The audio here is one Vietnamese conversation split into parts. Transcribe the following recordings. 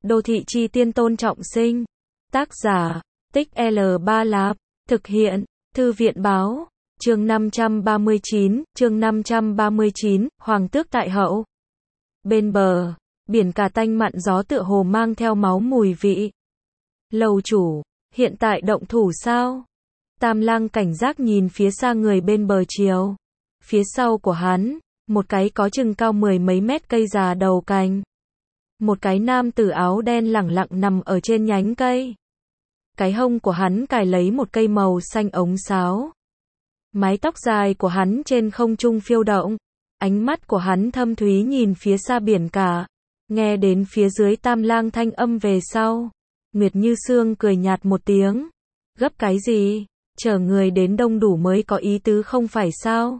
Đô thị chi tiên Tôn Trọng Sinh. Tác giả, Tích L3 Lạp. Thực hiện, Thư viện Báo. Chương 539, Hoàng tước tại hậu. Bên bờ, biển cả tanh mặn gió tựa hồ mang theo máu mùi vị. Lầu chủ, hiện tại động thủ sao? Tam Lang cảnh giác nhìn phía xa người bên bờ chiều. Phía sau của hắn, một cái có chừng cao mười mấy mét cây già đầu cành. Một cái nam tử áo đen lẳng lặng nằm ở trên nhánh cây. Cái hông của hắn cài lấy một cây màu xanh ống sáo. Mái tóc dài của hắn trên không trung phiêu động. Ánh mắt của hắn thâm thúy nhìn phía xa biển cả. Nghe đến phía dưới Tam Lang thanh âm về sau. Nguyệt Như Sương cười nhạt một tiếng. Gấp cái gì? Chờ người đến đông đủ mới có ý tứ không phải sao?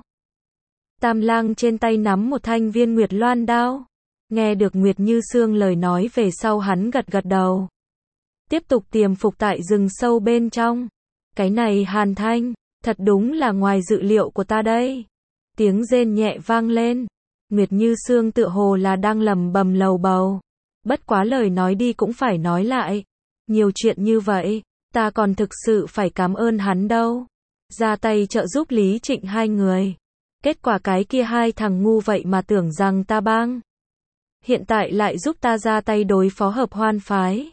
Tam Lang trên tay nắm một thanh viên Nguyệt Loan đao. Nghe được Nguyệt Như Sương lời nói về sau hắn gật gật đầu. Tiếp tục tiềm phục tại rừng sâu bên trong. Cái này Hàn Thanh, thật đúng là ngoài dự liệu của ta đây. Tiếng rên nhẹ vang lên. Nguyệt Như Sương tựa hồ là đang lẩm bẩm lầu bầu. Bất quá lời nói đi cũng phải nói lại. Nhiều chuyện như vậy, ta còn thực sự phải cảm ơn hắn đâu. Ra tay trợ giúp Lý Trịnh hai người. Kết quả cái kia hai thằng ngu vậy mà tưởng rằng ta bang. Hiện tại lại giúp ta ra tay đối phó Hợp Hoan phái.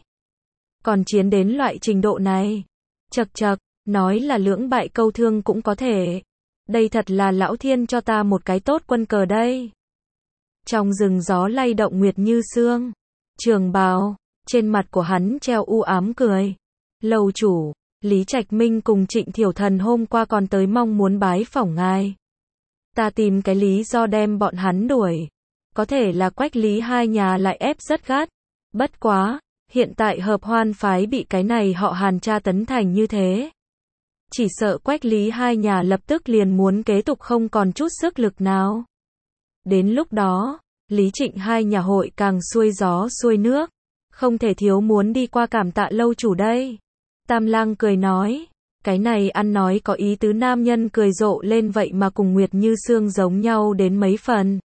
Còn chiến đến loại trình độ này. Chậc chậc, nói là lưỡng bại câu thương cũng có thể. Đây thật là lão thiên cho ta một cái tốt quân cờ đây. Trong rừng gió lay động Nguyệt Như Sương. Trường bào, trên mặt của hắn treo u ám cười. Lầu chủ, Lý Trạch Minh cùng Trịnh Thiểu Thần hôm qua còn tới mong muốn bái phỏng ngài. Ta tìm cái lý do đem bọn hắn đuổi. Có thể là Quách Lý hai nhà lại ép rất gắt. Bất quá, hiện tại Hợp Hoan phái bị cái này họ Hàn tra tấn thành như thế. Chỉ sợ Quách Lý hai nhà lập tức liền muốn kế tục không còn chút sức lực nào. Đến lúc đó, Lý Trịnh hai nhà hội càng xuôi gió xuôi nước. Không thể thiếu muốn đi qua cảm tạ lâu chủ đây. Tam Lang cười nói. Cái này ăn nói có ý tứ nam nhân cười rộ lên vậy mà cùng Nguyệt Như Sương giống nhau đến mấy phần.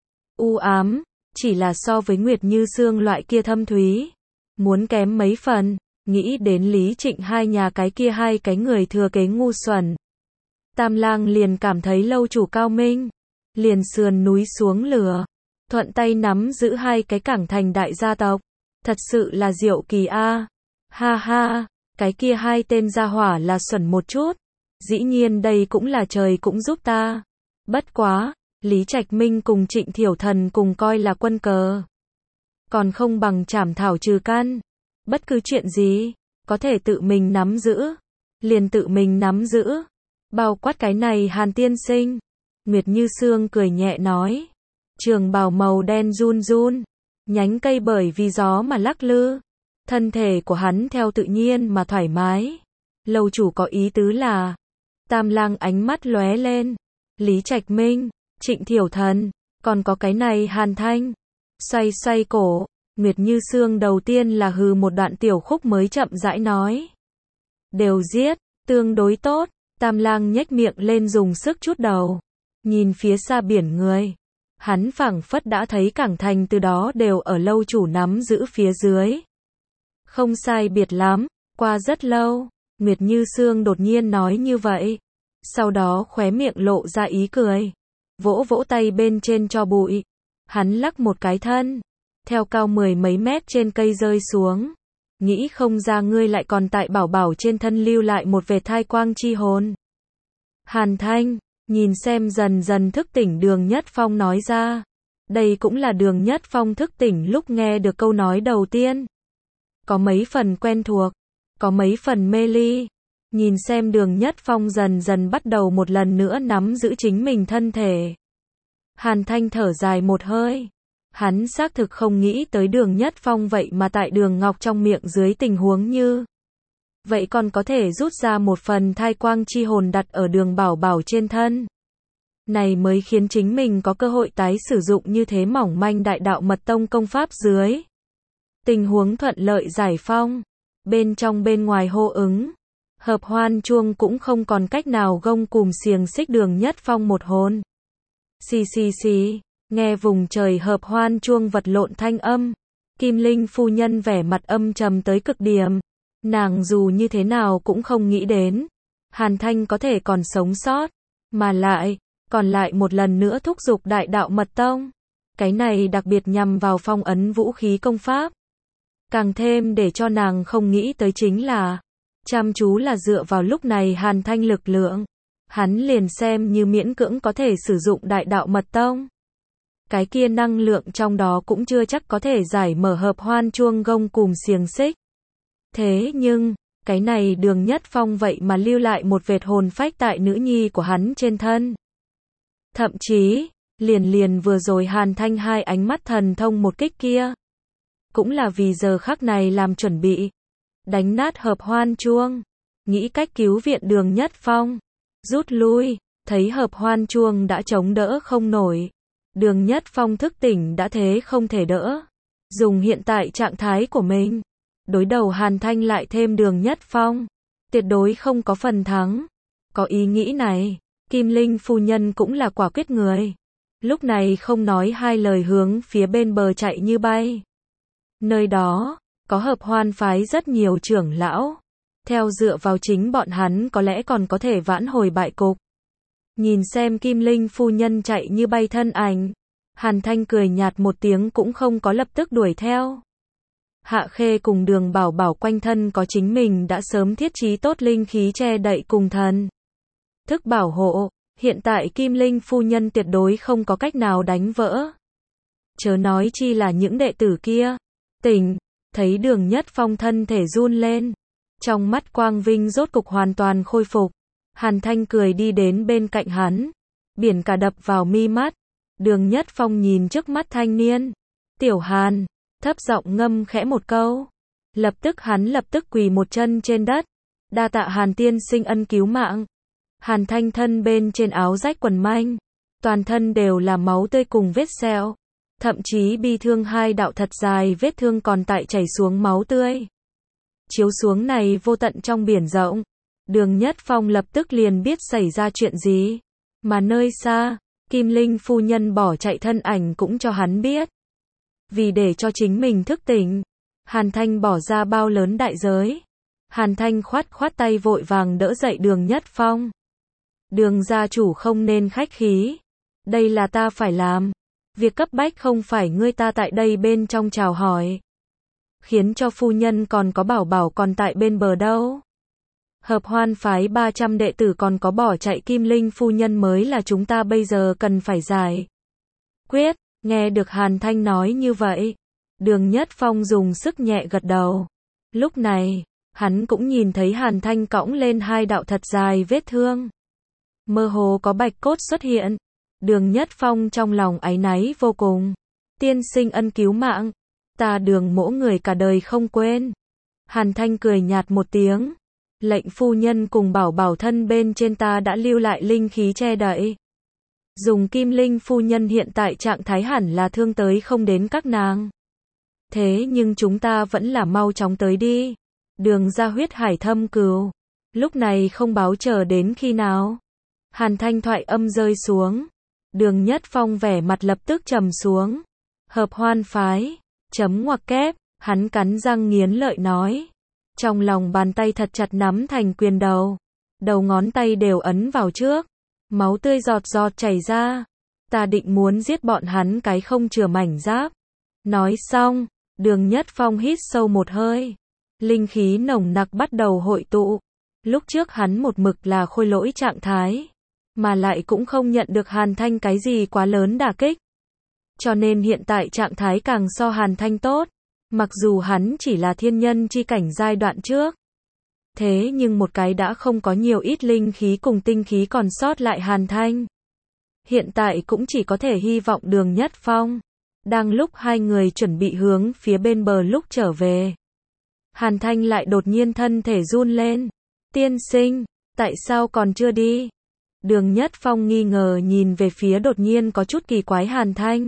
U ám, chỉ là so với Nguyệt Như Sương loại kia thâm thúy. Muốn kém mấy phần, nghĩ đến Lý Trịnh hai nhà cái kia hai cái người thừa kế ngu xuẩn. Tam Lang liền cảm thấy lâu chủ cao minh. Liền sườn núi xuống lửa. Thuận tay nắm giữ hai cái cảng thành đại gia tộc. Thật sự là diệu kỳ a. Ha ha, cái kia hai tên gia hỏa là xuẩn một chút. Dĩ nhiên đây cũng là trời cũng giúp ta. Bất quá, Lý Trạch Minh cùng Trịnh Thiểu Thần cùng coi là quân cờ. Còn không bằng chảm thảo trừ căn. Bất cứ chuyện gì, có thể tự mình nắm giữ. Liền tự mình nắm giữ. Bao quát cái này Hàn tiên sinh. Nguyệt Như Sương cười nhẹ nói. Trường bào màu đen run run. Nhánh cây bởi vì gió mà lắc lư. Thân thể của hắn theo tự nhiên mà thoải mái. Lâu chủ có ý tứ là. Tam Lang ánh mắt lóe lên. Lý Trạch Minh, Trịnh Thiểu Thần, còn có cái này Hàn Thanh. Xoay xoay cổ, Nguyệt Như Sương đầu tiên là hừ một đoạn tiểu khúc mới chậm rãi nói. Đều giết, tương đối tốt. Tam Lang nhếch miệng lên dùng sức chút đầu. Nhìn phía xa biển người. Hắn phảng phất đã thấy cảng thành từ đó đều ở lâu chủ nắm giữ phía dưới. Không sai biệt lắm, qua rất lâu, Nguyệt Như Sương đột nhiên nói như vậy. Sau đó khóe miệng lộ ra ý cười. Vỗ vỗ tay bên trên cho bụi. Hắn lắc một cái thân. Theo cao mười mấy mét trên cây rơi xuống. Nghĩ không ra ngươi lại còn tại bảo bảo trên thân lưu lại một vệt thai quang chi hồn. Hàn Thanh, nhìn xem dần dần thức tỉnh Đường Nhất Phong nói ra. Đây cũng là Đường Nhất Phong thức tỉnh lúc nghe được câu nói đầu tiên. Có mấy phần quen thuộc, có mấy phần mê ly. Nhìn xem Đường Nhất Phong dần dần bắt đầu một lần nữa nắm giữ chính mình thân thể. Hàn Thanh thở dài một hơi. Hắn xác thực không nghĩ tới Đường Nhất Phong vậy mà tại Đường Ngọc trong miệng dưới tình huống như. Vậy còn có thể rút ra một phần thai quang chi hồn đặt ở Đường Bảo Bảo trên thân. Này mới khiến chính mình có cơ hội tái sử dụng như thế mỏng manh đại đạo mật tông công pháp dưới. Tình huống thuận lợi giải phong. Bên trong bên ngoài hô ứng. Hợp Hoan chuông cũng không còn cách nào gông cùm xiềng xích Đường Nhất Phong một hồn. Xì xì xì, nghe vùng trời Hợp Hoan chuông vật lộn thanh âm. Kim Linh phu nhân vẻ mặt âm trầm tới cực điểm. Nàng dù như thế nào cũng không nghĩ đến Hàn Thanh có thể còn sống sót, mà còn lại một lần nữa thúc giục Đại Đạo Mật Tông. Cái này đặc biệt nhằm vào phong ấn vũ khí công pháp. Càng thêm để cho nàng không nghĩ tới chính là, chăm chú là dựa vào lúc này Hàn Thanh lực lượng, hắn liền xem như miễn cưỡng có thể sử dụng Đại Đạo Mật Tông. Cái kia năng lượng trong đó cũng chưa chắc có thể giải mở hợp hoan chuông gông cùm xiềng xích. Thế nhưng, cái này Đường Nhất Phong vậy mà lưu lại một vệt hồn phách tại nữ nhi của hắn trên thân. Thậm chí, liền vừa rồi Hàn Thanh hai ánh mắt thần thông một kích kia, cũng là vì giờ khắc này làm chuẩn bị, đánh nát hợp hoan chuông, nghĩ cách cứu viện Đường Nhất Phong, rút lui, thấy hợp hoan chuông đã chống đỡ không nổi. Đường Nhất Phong thức tỉnh đã thế không thể đỡ, dùng hiện tại trạng thái của mình, đối đầu Hàn Thanh lại thêm Đường Nhất Phong, tuyệt đối không có phần thắng. Có ý nghĩ này, Kim Linh phu nhân cũng là quả quyết người. Lúc này không nói hai lời hướng phía bên bờ chạy như bay. Nơi đó, có hợp hoan phái rất nhiều trưởng lão. Theo dựa vào chính bọn hắn có lẽ còn có thể vãn hồi bại cục. Nhìn xem Kim Linh phu nhân chạy như bay thân ảnh, Hàn Thanh cười nhạt một tiếng cũng không có lập tức đuổi theo. Hạ Khê cùng Đường Bảo Bảo quanh thân có chính mình đã sớm thiết trí tốt linh khí che đậy cùng thần thức bảo hộ, hiện tại Kim Linh phu nhân tuyệt đối không có cách nào đánh vỡ. Chớ nói chi là những đệ tử kia. Tỉnh, thấy Đường Nhất Phong thân thể run lên, trong mắt quang vinh rốt cục hoàn toàn khôi phục. Hàn Thanh cười đi đến bên cạnh hắn, biển cả đập vào mi mắt. Đường Nhất Phong nhìn trước mắt thanh niên, Tiểu Hàn, thấp giọng ngâm khẽ một câu. Hắn lập tức quỳ một chân trên đất, đa tạ Hàn tiên sinh ân cứu mạng. Hàn Thanh thân bên trên áo rách quần manh, toàn thân đều là máu tươi cùng vết sẹo, thậm chí bi thương hai đạo thật dài vết thương còn tại chảy xuống máu tươi. Chiếu xuống này vô tận trong biển rộng, Đường Nhất Phong lập tức liền biết xảy ra chuyện gì, mà nơi xa, Kim Linh phu nhân bỏ chạy thân ảnh cũng cho hắn biết. Vì để cho chính mình thức tỉnh, Hàn Thanh bỏ ra bao lớn đại giới. Hàn Thanh khoát tay vội vàng đỡ dậy Đường Nhất Phong. Đường gia chủ không nên khách khí, đây là ta phải làm. Việc cấp bách không phải ngươi ta tại đây bên trong chào hỏi. Khiến cho phu nhân còn có Bảo Bảo còn tại bên bờ đâu. Hợp hoan phái 300 đệ tử còn có bỏ chạy Kim Linh phu nhân mới là chúng ta bây giờ cần phải giải quyết. Nghe được Hàn Thanh nói như vậy, Đường Nhất Phong dùng sức nhẹ gật đầu. Lúc này, hắn cũng nhìn thấy Hàn Thanh cõng lên hai đạo thật dài vết thương. Mơ hồ có bạch cốt xuất hiện. Đường Nhất Phong trong lòng áy náy vô cùng. Tiên sinh ân cứu mạng, ta Đường mỗ người cả đời không quên. Hàn Thanh cười nhạt một tiếng. Lệnh phu nhân cùng Bảo Bảo thân bên trên ta đã lưu lại linh khí che đậy. Dùng Kim Linh phu nhân hiện tại trạng thái hẳn là thương tới không đến các nàng. Thế nhưng chúng ta vẫn là mau chóng tới đi. Đường ra huyết hải thâm cừu. Lúc này không báo chờ đến khi nào. Hàn Thanh thoại âm rơi xuống. Đường Nhất Phong vẻ mặt lập tức trầm xuống. Hợp hoan phái. Chấm ngoặc kép. Hắn cắn răng nghiến lợi nói. Trong lòng bàn tay thật chặt nắm thành quyền đầu. Đầu ngón tay đều ấn vào trước. Máu tươi giọt chảy ra. Ta định muốn giết bọn hắn cái không chừa mảnh giáp. Nói xong, Đường Nhất Phong hít sâu một hơi. Linh khí nồng nặc bắt đầu hội tụ. Lúc trước hắn một mực là khôi lỗi trạng thái, mà lại cũng không nhận được Hàn Thanh cái gì quá lớn đả kích. Cho nên hiện tại trạng thái càng so Hàn Thanh tốt. Mặc dù hắn chỉ là thiên nhân chi cảnh giai đoạn trước. Thế nhưng một cái đã không có nhiều ít linh khí cùng tinh khí còn sót lại Hàn Thanh. Hiện tại cũng chỉ có thể hy vọng Đường Nhất Phong. Đang lúc hai người chuẩn bị hướng phía bên bờ lúc trở về, Hàn Thanh lại đột nhiên thân thể run lên. Tiên sinh, tại sao còn chưa đi? Đường Nhất Phong nghi ngờ nhìn về phía đột nhiên có chút kỳ quái Hàn Thanh.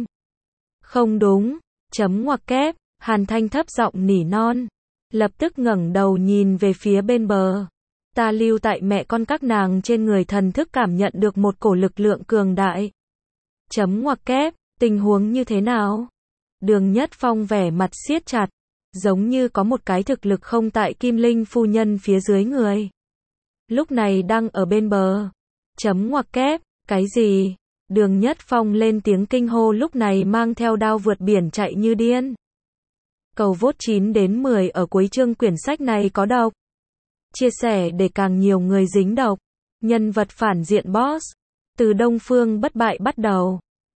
Không đúng, chấm ngoặc kép, Hàn Thanh thấp giọng nỉ non. Lập tức ngẩng đầu nhìn về phía bên bờ. Ta lưu tại mẹ con các nàng trên người thần thức cảm nhận được một cổ lực lượng cường đại. Chấm ngoặc kép, tình huống như thế nào? Đường Nhất Phong vẻ mặt siết chặt, giống như có một cái thực lực không tại Kim Linh phu nhân phía dưới người. Lúc này đang ở bên bờ. Chấm ngoặc kép, cái gì? Đường Nhất Phong lên tiếng kinh hô lúc này mang theo đao vượt biển chạy như điên. Cầu vote 9 đến 10 ở cuối chương quyển sách này có độc. Chia sẻ để càng nhiều người dính độc. Nhân vật phản diện boss. Từ Đông Phương bất bại bắt đầu.